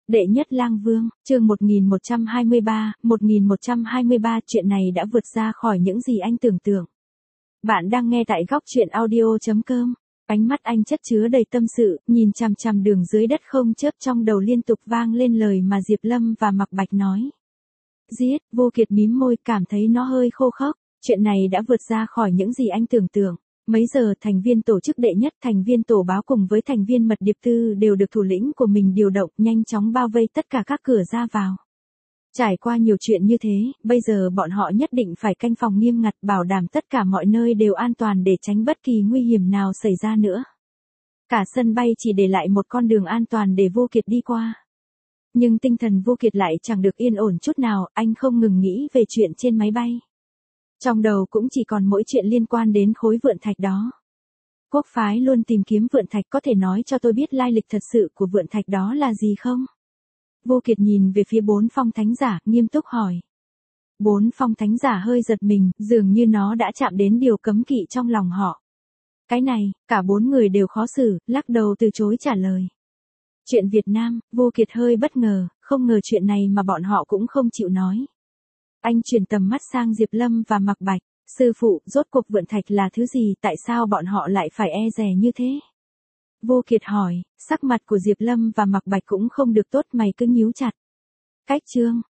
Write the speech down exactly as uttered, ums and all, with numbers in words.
Đệ nhất lang vương, chương một nghìn một trăm hai mươi ba, một nghìn một trăm hai mươi ba chuyện này đã vượt ra khỏi những gì anh tưởng tượng. Bạn đang nghe tại góc truyện audio chấm com. Ánh mắt anh chất chứa đầy tâm sự, nhìn chằm chằm đường dưới đất không chớp, trong đầu liên tục vang lên lời mà Diệp Lâm và Mạc Bạch nói. Giết, Vô Kiệt mím môi, cảm thấy nó hơi khô khốc. Chuyện này đã vượt ra khỏi những gì anh tưởng tượng. Mấy giờ thành viên tổ chức đệ nhất, thành viên tổ báo cùng với thành viên mật điệp tư đều được thủ lĩnh của mình điều động, nhanh chóng bao vây tất cả các cửa ra vào. Trải qua nhiều chuyện như thế, bây giờ bọn họ nhất định phải canh phòng nghiêm ngặt, bảo đảm tất cả mọi nơi đều an toàn để tránh bất kỳ nguy hiểm nào xảy ra nữa. Cả sân bay chỉ để lại một con đường an toàn để Vô Kiệt đi qua. Nhưng tinh thần Vô Kiệt lại chẳng được yên ổn chút nào, anh không ngừng nghĩ về chuyện trên máy bay. Trong đầu cũng chỉ còn mỗi chuyện liên quan đến khối vượn thạch đó. Quốc phái luôn tìm kiếm vượn thạch, có thể nói cho tôi biết lai lịch thật sự của vượn thạch đó là gì không? Vô Kiệt nhìn về phía bốn phong thánh giả, nghiêm túc hỏi. Bốn phong thánh giả hơi giật mình, dường như nó đã chạm đến điều cấm kỵ trong lòng họ. Cái này, cả bốn người đều khó xử, lắc đầu từ chối trả lời. Chuyện Việt Nam, Vô Kiệt hơi bất ngờ, không ngờ chuyện này mà bọn họ cũng không chịu nói. Anh chuyển tầm mắt sang Diệp Lâm và Mạc Bạch. Sư phụ, rốt cuộc vượn thạch là thứ gì, tại sao bọn họ lại phải e dè như thế? Vô Kiệt hỏi, sắc mặt của Diệp Lâm và Mạc Bạch cũng không được tốt, mày cứ nhíu chặt. Cách chương,